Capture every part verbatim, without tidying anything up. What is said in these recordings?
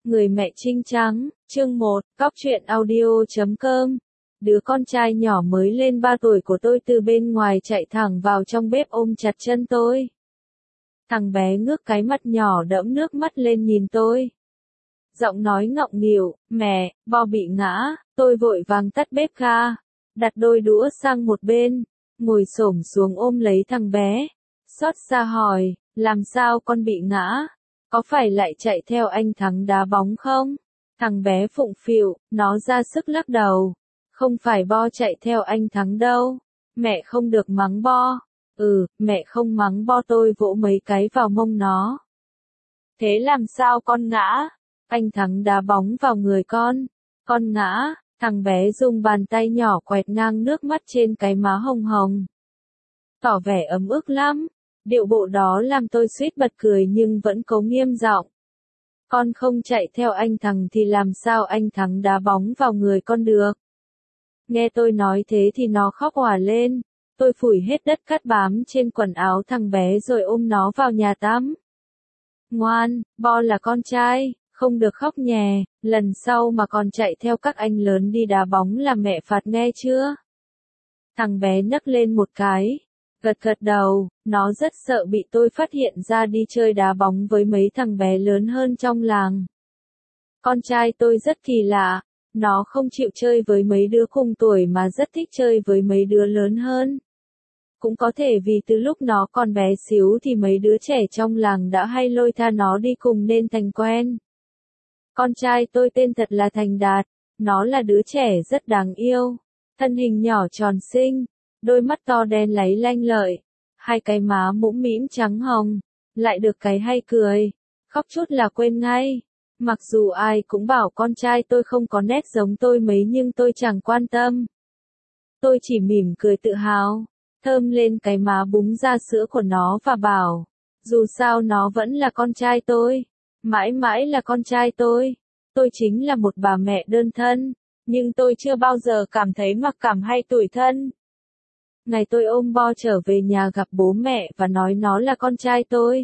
Người mẹ trinh trắng, chương một, cóc truyện audio.com. Đứa con trai nhỏ mới lên ba tuổi của tôi từ bên ngoài chạy thẳng vào trong bếp ôm chặt chân tôi. Thằng bé ngước cái mặt nhỏ đẫm nước mắt lên nhìn tôi. Giọng nói ngọng nghịu, mẹ, Bo bị ngã, tôi vội vàng tắt bếp ga, đặt đôi đũa sang một bên, ngồi xổm xuống ôm lấy thằng bé. Xót xa hỏi, làm sao con bị ngã? Có phải lại chạy theo anh Thắng đá bóng không? Thằng bé phụng phịu, nó ra sức lắc đầu. Không phải Bo chạy theo anh Thắng đâu. Mẹ không được mắng Bo. Ừ, mẹ không mắng Bo, tôi vỗ mấy cái vào mông nó. Thế làm sao con ngã? Anh Thắng đá bóng vào người con. Con ngã, thằng bé dùng bàn tay nhỏ quẹt ngang nước mắt trên cái má hồng hồng. Tỏ vẻ ấm ức lắm. Điệu bộ đó làm tôi suýt bật cười nhưng vẫn cố nghiêm giọng. Con không chạy theo anh Thắng thì làm sao anh Thắng đá bóng vào người con được? Nghe tôi nói thế thì nó khóc òa lên. Tôi phủi hết đất cát bám trên quần áo thằng bé rồi ôm nó vào nhà tắm. Ngoan, Bo là con trai, không được khóc nhè, lần sau mà còn chạy theo các anh lớn đi đá bóng là mẹ phạt nghe chưa? Thằng bé nấc lên một cái. Gật gật đầu, nó rất sợ bị tôi phát hiện ra đi chơi đá bóng với mấy thằng bé lớn hơn trong làng. Con trai tôi rất kỳ lạ, nó không chịu chơi với mấy đứa cùng tuổi mà rất thích chơi với mấy đứa lớn hơn. Cũng có thể vì từ lúc nó còn bé xíu thì mấy đứa trẻ trong làng đã hay lôi tha nó đi cùng nên thành quen. Con trai tôi tên thật là Thành Đạt, nó là đứa trẻ rất đáng yêu, thân hình nhỏ tròn xinh. Đôi mắt to đen láy lanh lợi, hai cái má mũm mĩm trắng hồng, lại được cái hay cười, khóc chút là quên ngay. Mặc dù ai cũng bảo con trai tôi không có nét giống tôi mấy nhưng tôi chẳng quan tâm. Tôi chỉ mỉm cười tự hào, thơm lên cái má búng ra sữa của nó và bảo, dù sao nó vẫn là con trai tôi, mãi mãi là con trai tôi. Tôi chính là một bà mẹ đơn thân, nhưng tôi chưa bao giờ cảm thấy mặc cảm hay tủi thân. Ngày tôi ôm Bo trở về nhà gặp bố mẹ và nói nó là con trai tôi.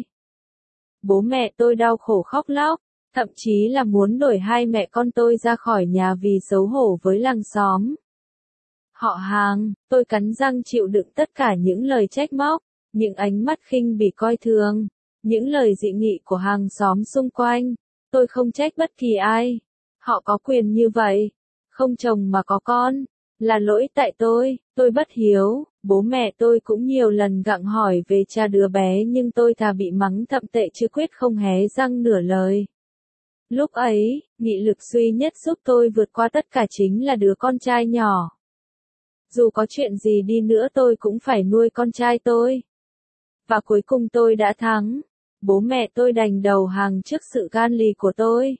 Bố mẹ tôi đau khổ khóc lóc, thậm chí là muốn đuổi hai mẹ con tôi ra khỏi nhà vì xấu hổ với làng xóm. Họ hàng, tôi cắn răng chịu đựng tất cả những lời trách móc, những ánh mắt khinh bỉ coi thường, những lời dị nghị của hàng xóm xung quanh. Tôi không trách bất kỳ ai. Họ có quyền như vậy. Không chồng mà có con. Là lỗi tại tôi, tôi bất hiếu. Bố mẹ tôi cũng nhiều lần gặng hỏi về cha đứa bé nhưng tôi thà bị mắng thậm tệ chứ quyết không hé răng nửa lời. Lúc ấy, nghị lực duy nhất giúp tôi vượt qua tất cả chính là đứa con trai nhỏ. Dù có chuyện gì đi nữa tôi cũng phải nuôi con trai tôi. Và cuối cùng tôi đã thắng. Bố mẹ tôi đành đầu hàng trước sự gan lì của tôi.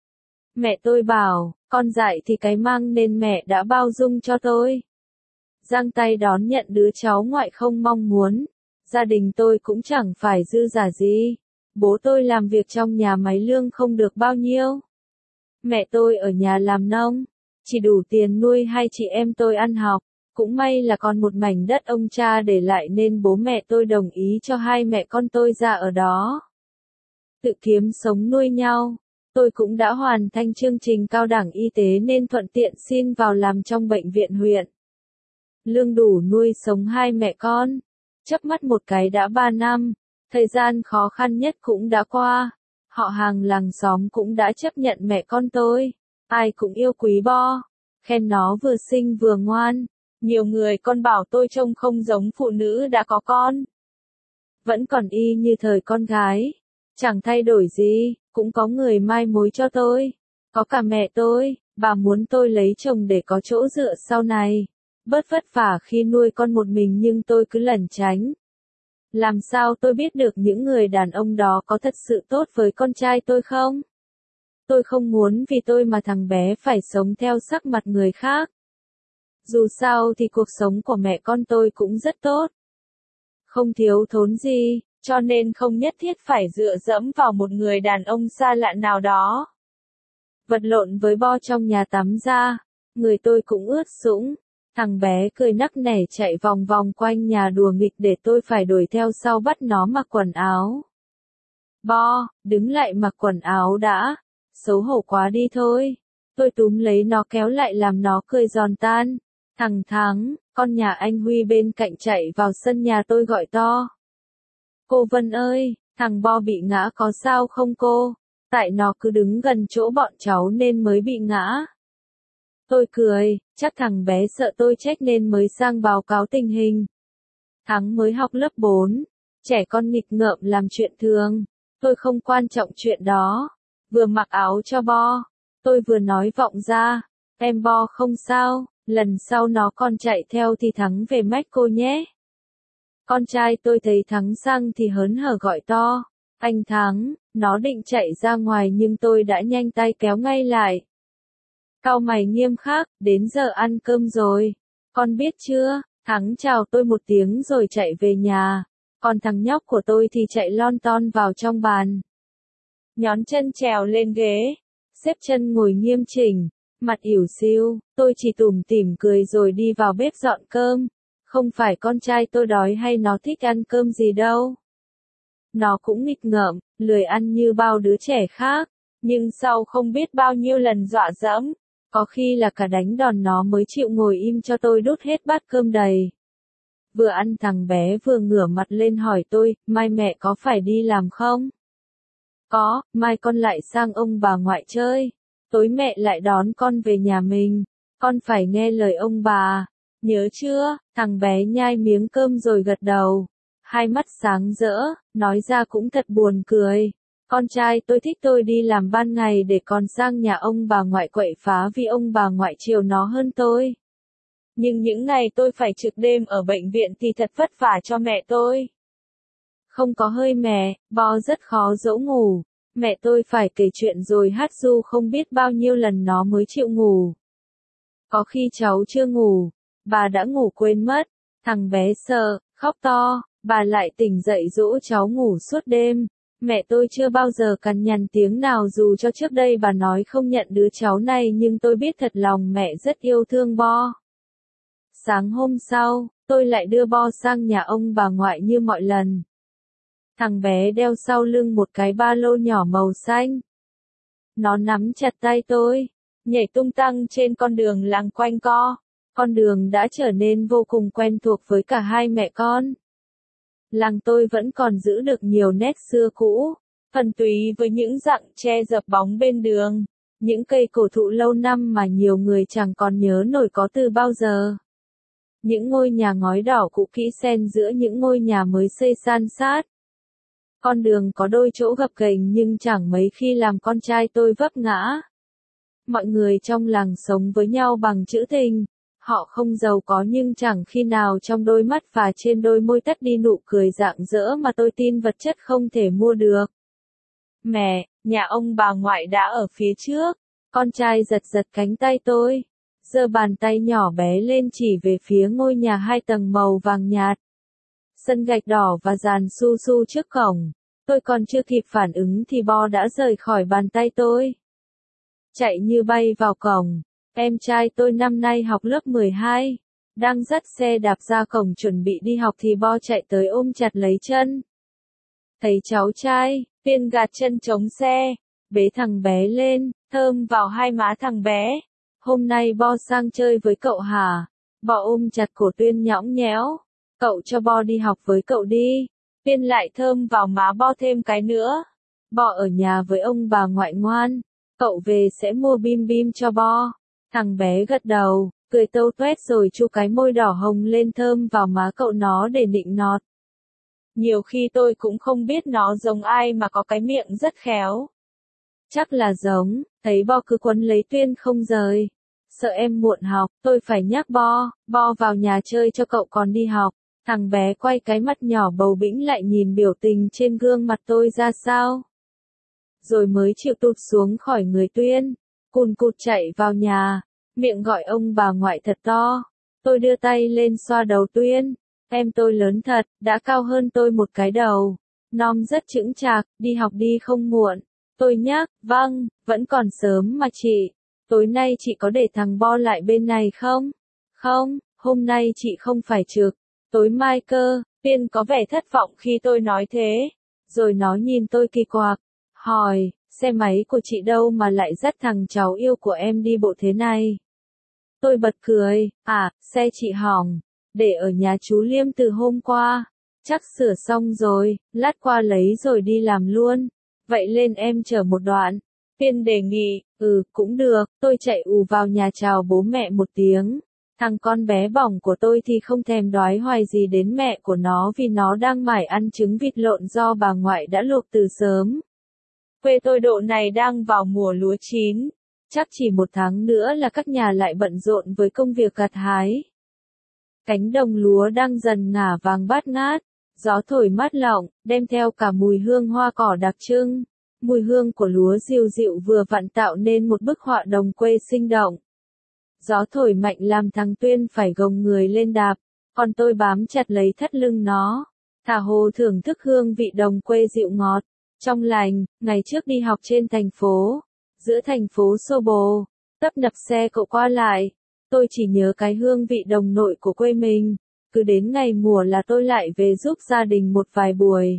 Mẹ tôi bảo, con dại thì cái mang nên mẹ đã bao dung cho tôi. Giang tay đón nhận đứa cháu ngoại không mong muốn. Gia đình tôi cũng chẳng phải dư giả gì. Bố tôi làm việc trong nhà máy lương không được bao nhiêu. Mẹ tôi ở nhà làm nông, chỉ đủ tiền nuôi hai chị em tôi ăn học. Cũng may là còn một mảnh đất ông cha để lại nên bố mẹ tôi đồng ý cho hai mẹ con tôi ra ở đó. Tự kiếm sống nuôi nhau. Tôi cũng đã hoàn thành chương trình cao đẳng y tế nên thuận tiện xin vào làm trong bệnh viện huyện. Lương đủ nuôi sống hai mẹ con. Chớp mắt một cái đã ba năm, thời gian khó khăn nhất cũng đã qua. Họ hàng làng xóm cũng đã chấp nhận mẹ con tôi. Ai cũng yêu quý Bo, khen nó vừa xinh vừa ngoan. Nhiều người còn bảo tôi trông không giống phụ nữ đã có con. Vẫn còn y như thời con gái. Chẳng thay đổi gì, cũng có người mai mối cho tôi. Có cả mẹ tôi, bà muốn tôi lấy chồng để có chỗ dựa sau này. Bớt vất vả khi nuôi con một mình nhưng tôi cứ lẩn tránh. Làm sao tôi biết được những người đàn ông đó có thật sự tốt với con trai tôi không? Tôi không muốn vì tôi mà thằng bé phải sống theo sắc mặt người khác. Dù sao thì cuộc sống của mẹ con tôi cũng rất tốt. Không thiếu thốn gì, cho nên không nhất thiết phải dựa dẫm vào một người đàn ông xa lạ nào đó. Vật lộn với Bo trong nhà tắm ra, người tôi cũng ướt sũng. Thằng bé cười nắc nẻ chạy vòng vòng quanh nhà đùa nghịch để tôi phải đuổi theo sau bắt nó mặc quần áo. Bo, đứng lại mặc quần áo đã. Xấu hổ quá đi thôi. Tôi túm lấy nó kéo lại làm nó cười giòn tan. Thằng Thắng, con nhà anh Huy bên cạnh chạy vào sân nhà tôi gọi to. Cô Vân ơi, thằng Bo bị ngã có sao không cô? Tại nó cứ đứng gần chỗ bọn cháu nên mới bị ngã. Tôi cười, chắc thằng bé sợ tôi trách nên mới sang báo cáo tình hình. Thắng mới học lớp bốn, trẻ con nghịch ngợm làm chuyện thường. Tôi không quan trọng chuyện đó. Vừa mặc áo cho Bo, tôi vừa nói vọng ra, em Bo không sao, lần sau nó còn chạy theo thì Thắng về mách cô nhé. Con trai tôi thấy Thắng sang thì hớn hở gọi to, anh Thắng, nó định chạy ra ngoài nhưng tôi đã nhanh tay kéo ngay lại. Cau mày nghiêm khắc, đến giờ ăn cơm rồi, con biết chưa? Thắng chào tôi một tiếng rồi chạy về nhà, còn thằng nhóc của tôi thì chạy lon ton vào trong bàn. Nhón chân trèo lên ghế, xếp chân ngồi nghiêm chỉnh, mặt ỉu xìu, tôi chỉ tủm tỉm cười rồi đi vào bếp dọn cơm. Không phải con trai tôi đói hay nó thích ăn cơm gì đâu. Nó cũng nghịch ngợm, lười ăn như bao đứa trẻ khác, nhưng sau không biết bao nhiêu lần dọa dẫm, có khi là cả đánh đòn nó mới chịu ngồi im cho tôi đút hết bát cơm đầy. Vừa ăn thằng bé vừa ngửa mặt lên hỏi tôi, mai mẹ có phải đi làm không? Có, mai con lại sang ông bà ngoại chơi, tối mẹ lại đón con về nhà mình, con phải nghe lời ông bà. Nhớ chưa? Thằng bé nhai miếng cơm rồi gật đầu. Hai mắt sáng rỡ, nói ra cũng thật buồn cười. Con trai tôi thích tôi đi làm ban ngày để còn sang nhà ông bà ngoại quậy phá vì ông bà ngoại chiều nó hơn tôi. Nhưng những ngày tôi phải trực đêm ở bệnh viện thì thật vất vả cho mẹ tôi. Không có hơi mẹ, Bo rất khó dỗ ngủ. Mẹ tôi phải kể chuyện rồi hát ru không biết bao nhiêu lần nó mới chịu ngủ. Có khi cháu chưa ngủ, bà đã ngủ quên mất, thằng bé sợ, khóc to, bà lại tỉnh dậy dỗ cháu ngủ suốt đêm. Mẹ tôi chưa bao giờ cằn nhằn tiếng nào dù cho trước đây bà nói không nhận đứa cháu này nhưng tôi biết thật lòng mẹ rất yêu thương Bo. Sáng hôm sau, tôi lại đưa Bo sang nhà ông bà ngoại như mọi lần. Thằng bé đeo sau lưng một cái ba lô nhỏ màu xanh. Nó nắm chặt tay tôi, nhảy tung tăng trên con đường làng quanh co. Con đường đã trở nên vô cùng quen thuộc với cả hai mẹ con. Làng tôi vẫn còn giữ được nhiều nét xưa cũ, thuần túy với những rặng tre dập bóng bên đường, những cây cổ thụ lâu năm mà nhiều người chẳng còn nhớ nổi có từ bao giờ. Những ngôi nhà ngói đỏ cũ kỹ xen giữa những ngôi nhà mới xây san sát. Con đường có đôi chỗ gập ghềnh nhưng chẳng mấy khi làm con trai tôi vấp ngã. Mọi người trong làng sống với nhau bằng chữ tình. Họ không giàu có nhưng chẳng khi nào trong đôi mắt và trên đôi môi tắt đi nụ cười rạng rỡ mà tôi tin vật chất không thể mua được. Mẹ, nhà ông bà ngoại đã ở phía trước. Con trai giật giật cánh tay tôi, giơ bàn tay nhỏ bé lên chỉ về phía ngôi nhà hai tầng màu vàng nhạt. Sân gạch đỏ và dàn su su trước cổng. Tôi còn chưa kịp phản ứng thì Bo đã rời khỏi bàn tay tôi. Chạy như bay vào cổng. Em trai tôi năm nay học lớp mười hai, đang dắt xe đạp ra cổng chuẩn bị đi học thì Bo chạy tới ôm chặt lấy chân. Thấy cháu trai, Tiên gạt chân chống xe, bế thằng bé lên, thơm vào hai má thằng bé. Hôm nay Bo sang chơi với cậu hả? Bo ôm chặt cổ Tuyên nhõng nhẽo. Cậu cho Bo đi học với cậu đi. Tiên lại thơm vào má Bo thêm cái nữa. Bo ở nhà với ông bà ngoại ngoan. Cậu về sẽ mua bim bim cho Bo. Thằng bé gật đầu, cười tâu tuét rồi chu cái môi đỏ hồng lên thơm vào má cậu nó để nịnh nọt. Nhiều khi tôi cũng không biết nó giống ai mà có cái miệng rất khéo. Chắc là giống, thấy Bo cứ quấn lấy Tuyên không rời. Sợ em muộn học, tôi phải nhắc Bo, Bo vào nhà chơi cho cậu còn đi học. Thằng bé quay cái mắt nhỏ bầu bĩnh lại nhìn biểu tình trên gương mặt tôi ra sao. Rồi mới chịu tụt xuống khỏi người Tuyên, cùn cụt chạy vào nhà, miệng gọi ông bà ngoại thật to. Tôi đưa tay lên xoa đầu Tuyên, em tôi lớn thật, đã cao hơn tôi một cái đầu. Nom rất chững chạc, đi học đi không muộn. Tôi nhắc, vâng, vẫn còn sớm mà chị. Tối nay chị có để thằng Bo lại bên này không? Không, hôm nay chị không phải trực. Tối mai cơ. Tuyên có vẻ thất vọng khi tôi nói thế. Rồi nó nhìn tôi kỳ quặc, hỏi, xe máy của chị đâu mà lại dắt thằng cháu yêu của em đi bộ thế này? Tôi bật cười, à, xe chị hỏng, để ở nhà chú Liêm từ hôm qua, chắc sửa xong rồi, lát qua lấy rồi đi làm luôn, vậy lên em chở một đoạn. Tiên đề nghị, ừ, cũng được, tôi chạy ù vào nhà chào bố mẹ một tiếng. Thằng con bé bỏng của tôi thì không thèm đoái hoài gì đến mẹ của nó vì nó đang mải ăn trứng vịt lộn do bà ngoại đã luộc từ sớm. Quê tôi độ này đang vào mùa lúa chín, chắc chỉ một tháng nữa là các nhà lại bận rộn với công việc gặt hái. Cánh đồng lúa đang dần ngả vàng bát ngát, gió thổi mát lỏng, đem theo cả mùi hương hoa cỏ đặc trưng. Mùi hương của lúa dịu dịu vừa vặn tạo nên một bức họa đồng quê sinh động. Gió thổi mạnh làm thằng Tuyên phải gồng người lên đạp, còn tôi bám chặt lấy thắt lưng nó, thả hồ thưởng thức hương vị đồng quê dịu ngọt, trong lành. Ngày trước đi học trên thành phố, giữa thành phố xô bồ, tấp nập xe cộ qua lại, tôi chỉ nhớ cái hương vị đồng nội của quê mình, cứ đến ngày mùa là tôi lại về giúp gia đình một vài buổi.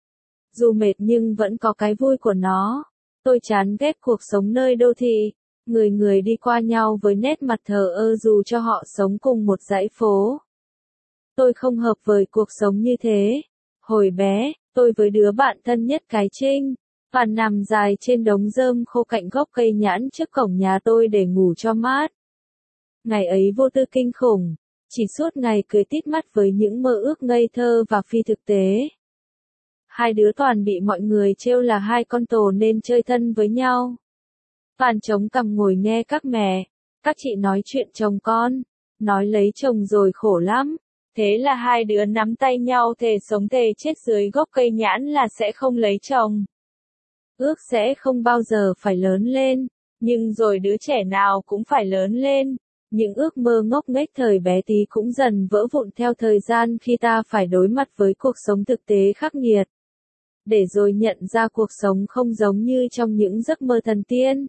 Dù mệt nhưng vẫn có cái vui của nó. Tôi chán ghét cuộc sống nơi đô thị, người người đi qua nhau với nét mặt thờ ơ dù cho họ sống cùng một dãy phố. Tôi không hợp với cuộc sống như thế. Hồi bé, tôi với đứa bạn thân nhất cái Trinh, và nằm dài trên đống rơm khô cạnh gốc cây nhãn trước cổng nhà tôi để ngủ cho mát. Ngày ấy vô tư kinh khủng, chỉ suốt ngày cười tít mắt với những mơ ước ngây thơ và phi thực tế. Hai đứa toàn bị mọi người trêu là hai con tổ nên chơi thân với nhau. Toàn chống cằm ngồi nghe các mẹ, các chị nói chuyện chồng con, nói lấy chồng rồi khổ lắm. Thế là hai đứa nắm tay nhau thề sống thề chết dưới gốc cây nhãn là sẽ không lấy chồng. Ước sẽ không bao giờ phải lớn lên, nhưng rồi đứa trẻ nào cũng phải lớn lên. Những ước mơ ngốc nghếch thời bé tí cũng dần vỡ vụn theo thời gian khi ta phải đối mặt với cuộc sống thực tế khắc nghiệt. Để rồi nhận ra cuộc sống không giống như trong những giấc mơ thần tiên.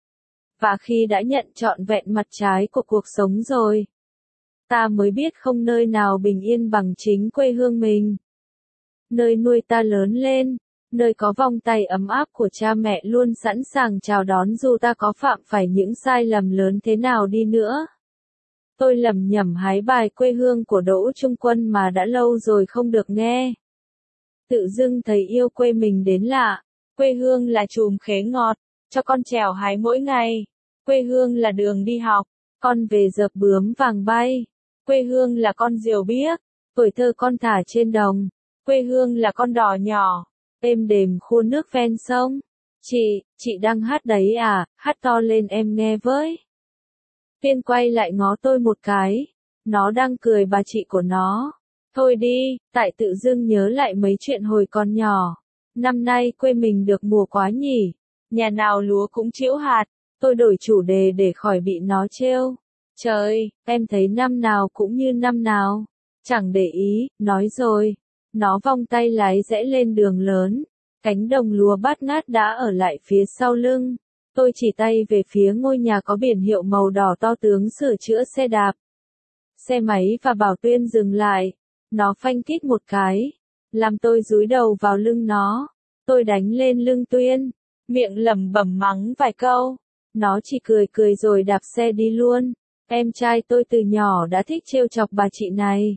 Và khi đã nhận trọn vẹn mặt trái của cuộc sống rồi, ta mới biết không nơi nào bình yên bằng chính quê hương mình. Nơi nuôi ta lớn lên, nơi có vòng tay ấm áp của cha mẹ luôn sẵn sàng chào đón dù ta có phạm phải những sai lầm lớn thế nào đi nữa. Tôi lẩm nhẩm hái bài quê hương của Đỗ Trung Quân mà đã lâu rồi không được nghe. Tự dưng thấy yêu quê mình đến lạ. Quê hương là chùm khế ngọt, cho con trèo hái mỗi ngày. Quê hương là đường đi học, con về dợp bướm vàng bay. Quê hương là con diều biếc, tuổi thơ con thả trên đồng. Quê hương là con đò nhỏ, êm đềm khô nước ven sông. Chị, chị đang hát đấy à, hát to lên em nghe với. Tiên quay lại ngó tôi một cái, nó đang cười bà chị của nó. Thôi đi, tại tự dưng nhớ lại mấy chuyện hồi còn nhỏ. Năm nay quê mình được mùa quá nhỉ, nhà nào lúa cũng trĩu hạt. Tôi đổi chủ đề để khỏi bị nó trêu. Trời, em thấy năm nào cũng như năm nào. Chẳng để ý, nói rồi. Nó vòng tay lái rẽ lên đường lớn. Cánh đồng lúa bát ngát đã ở lại phía sau lưng. Tôi chỉ tay về phía ngôi nhà có biển hiệu màu đỏ to tướng sửa chữa xe đạp. Xe máy và bảo Tuyên dừng lại. Nó phanh kít một cái. Làm tôi dúi đầu vào lưng nó. Tôi đánh lên lưng Tuyên. Miệng lẩm bẩm mắng vài câu. Nó chỉ cười cười rồi đạp xe đi luôn. Em trai tôi từ nhỏ đã thích trêu chọc bà chị này.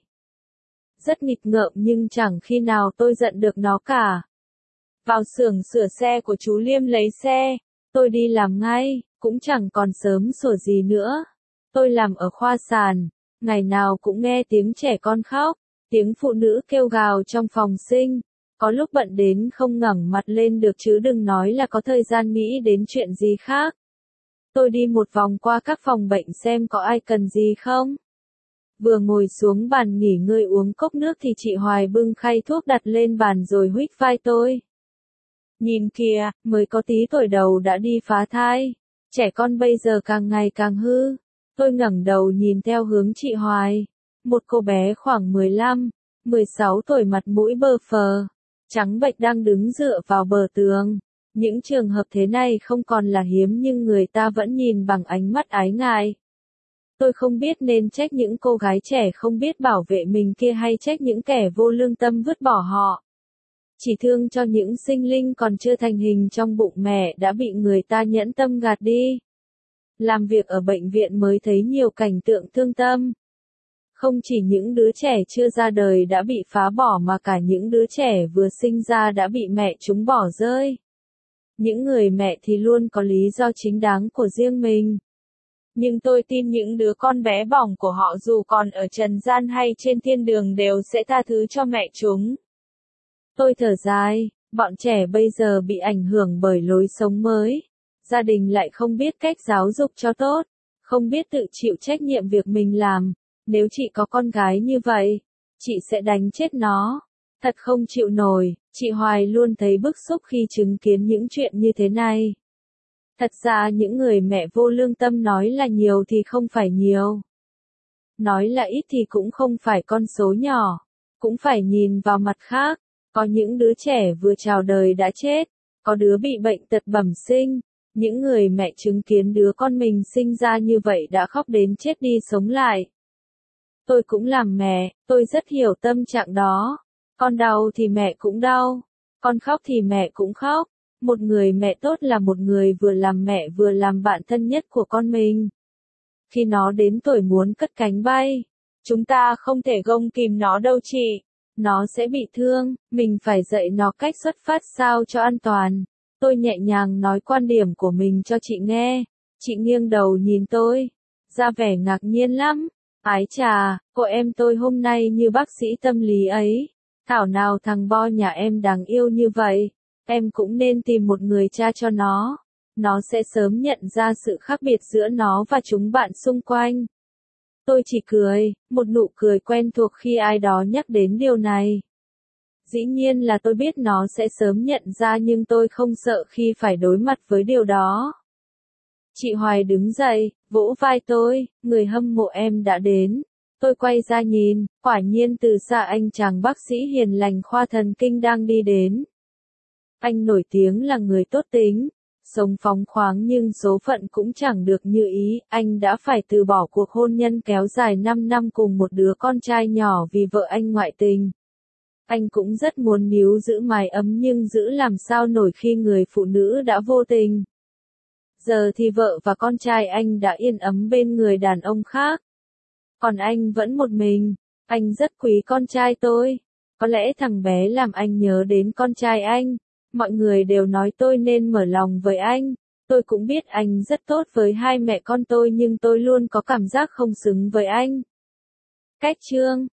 Rất nghịch ngợm nhưng chẳng khi nào tôi giận được nó cả. Vào xưởng sửa xe của chú Liêm lấy xe. Tôi đi làm ngay, cũng chẳng còn sớm sủa gì nữa. Tôi làm ở khoa sàn, ngày nào cũng nghe tiếng trẻ con khóc, tiếng phụ nữ kêu gào trong phòng sinh. Có lúc bận đến không ngẩng mặt lên được chứ đừng nói là có thời gian nghĩ đến chuyện gì khác. Tôi đi một vòng qua các phòng bệnh xem có ai cần gì không. Vừa ngồi xuống bàn nghỉ ngơi uống cốc nước thì chị Hoài bưng khay thuốc đặt lên bàn rồi huých vai tôi. Nhìn kìa, mới có tí tuổi đầu đã đi phá thai. Trẻ con bây giờ càng ngày càng hư. Tôi ngẩng đầu nhìn theo hướng chị Hoài. Một cô bé khoảng mười lăm, mười sáu tuổi mặt mũi bơ phờ, trắng bệch đang đứng dựa vào bờ tường. Những trường hợp thế này không còn là hiếm nhưng người ta vẫn nhìn bằng ánh mắt ái ngại. Tôi không biết nên trách những cô gái trẻ không biết bảo vệ mình kia hay trách những kẻ vô lương tâm vứt bỏ họ. chỉ thương cho những sinh linh còn chưa thành hình trong bụng mẹ đã bị người ta nhẫn tâm gạt đi. Làm việc ở bệnh viện mới thấy nhiều cảnh tượng thương tâm. Không chỉ những đứa trẻ chưa ra đời đã bị phá bỏ mà cả những đứa trẻ vừa sinh ra đã bị mẹ chúng bỏ rơi. Những người mẹ thì luôn có lý do chính đáng của riêng mình. Nhưng tôi tin những đứa con bé bỏng của họ dù còn ở trần gian hay trên thiên đường đều sẽ tha thứ cho mẹ chúng. Tôi thở dài, bọn trẻ bây giờ bị ảnh hưởng bởi lối sống mới. Gia đình lại không biết cách giáo dục cho tốt, không biết tự chịu trách nhiệm việc mình làm. Nếu chị có con gái như vậy, chị sẽ đánh chết nó. Thật không chịu nổi, chị Hoài luôn thấy bức xúc khi chứng kiến những chuyện như thế này. Thật ra những người mẹ vô lương tâm nói là nhiều thì không phải nhiều. Nói là ít thì cũng không phải con số nhỏ. Cũng phải nhìn vào mặt khác. Có những đứa trẻ vừa chào đời đã chết. Có đứa bị bệnh tật bẩm sinh. Những người mẹ chứng kiến đứa con mình sinh ra như vậy đã khóc đến chết đi sống lại. Tôi cũng làm mẹ, tôi rất hiểu tâm trạng đó. Con đau thì mẹ cũng đau. Con khóc thì mẹ cũng khóc. Một người mẹ tốt là một người vừa làm mẹ vừa làm bạn thân nhất của con mình. Khi nó đến tuổi muốn cất cánh bay, chúng ta không thể gông kìm nó đâu chị. Nó sẽ bị thương, mình phải dạy nó cách xuất phát sao cho an toàn. Tôi nhẹ nhàng nói quan điểm của mình cho chị nghe. Chị nghiêng đầu nhìn tôi, ra vẻ ngạc nhiên lắm. Ái chà, cô em tôi hôm nay như bác sĩ tâm lý ấy. Thảo nào thằng Bo nhà em đáng yêu như vậy. Em cũng nên tìm một người cha cho nó. Nó sẽ sớm nhận ra sự khác biệt giữa nó và chúng bạn xung quanh. Tôi chỉ cười, một nụ cười quen thuộc khi ai đó nhắc đến điều này. Dĩ nhiên là tôi biết nó sẽ sớm nhận ra nhưng tôi không sợ khi phải đối mặt với điều đó. Chị Hoài đứng dậy, vỗ vai tôi, người hâm mộ em đã đến. Tôi quay ra nhìn, quả nhiên từ xa anh chàng bác sĩ hiền lành khoa thần kinh đang đi đến. Anh nổi tiếng là người tốt tính, sống phóng khoáng nhưng số phận cũng chẳng được như ý, anh đã phải từ bỏ cuộc hôn nhân kéo dài năm năm cùng một đứa con trai nhỏ vì vợ anh ngoại tình. Anh cũng rất muốn níu giữ mái ấm nhưng giữ làm sao nổi khi người phụ nữ đã vô tình. Giờ thì vợ và con trai anh đã yên ấm bên người đàn ông khác. Còn anh vẫn một mình, anh rất quý con trai tôi. Có lẽ thằng bé làm anh nhớ đến con trai anh. Mọi người đều nói tôi nên mở lòng với anh. Tôi cũng biết anh rất tốt với hai mẹ con tôi nhưng tôi luôn có cảm giác không xứng với anh. Cách chương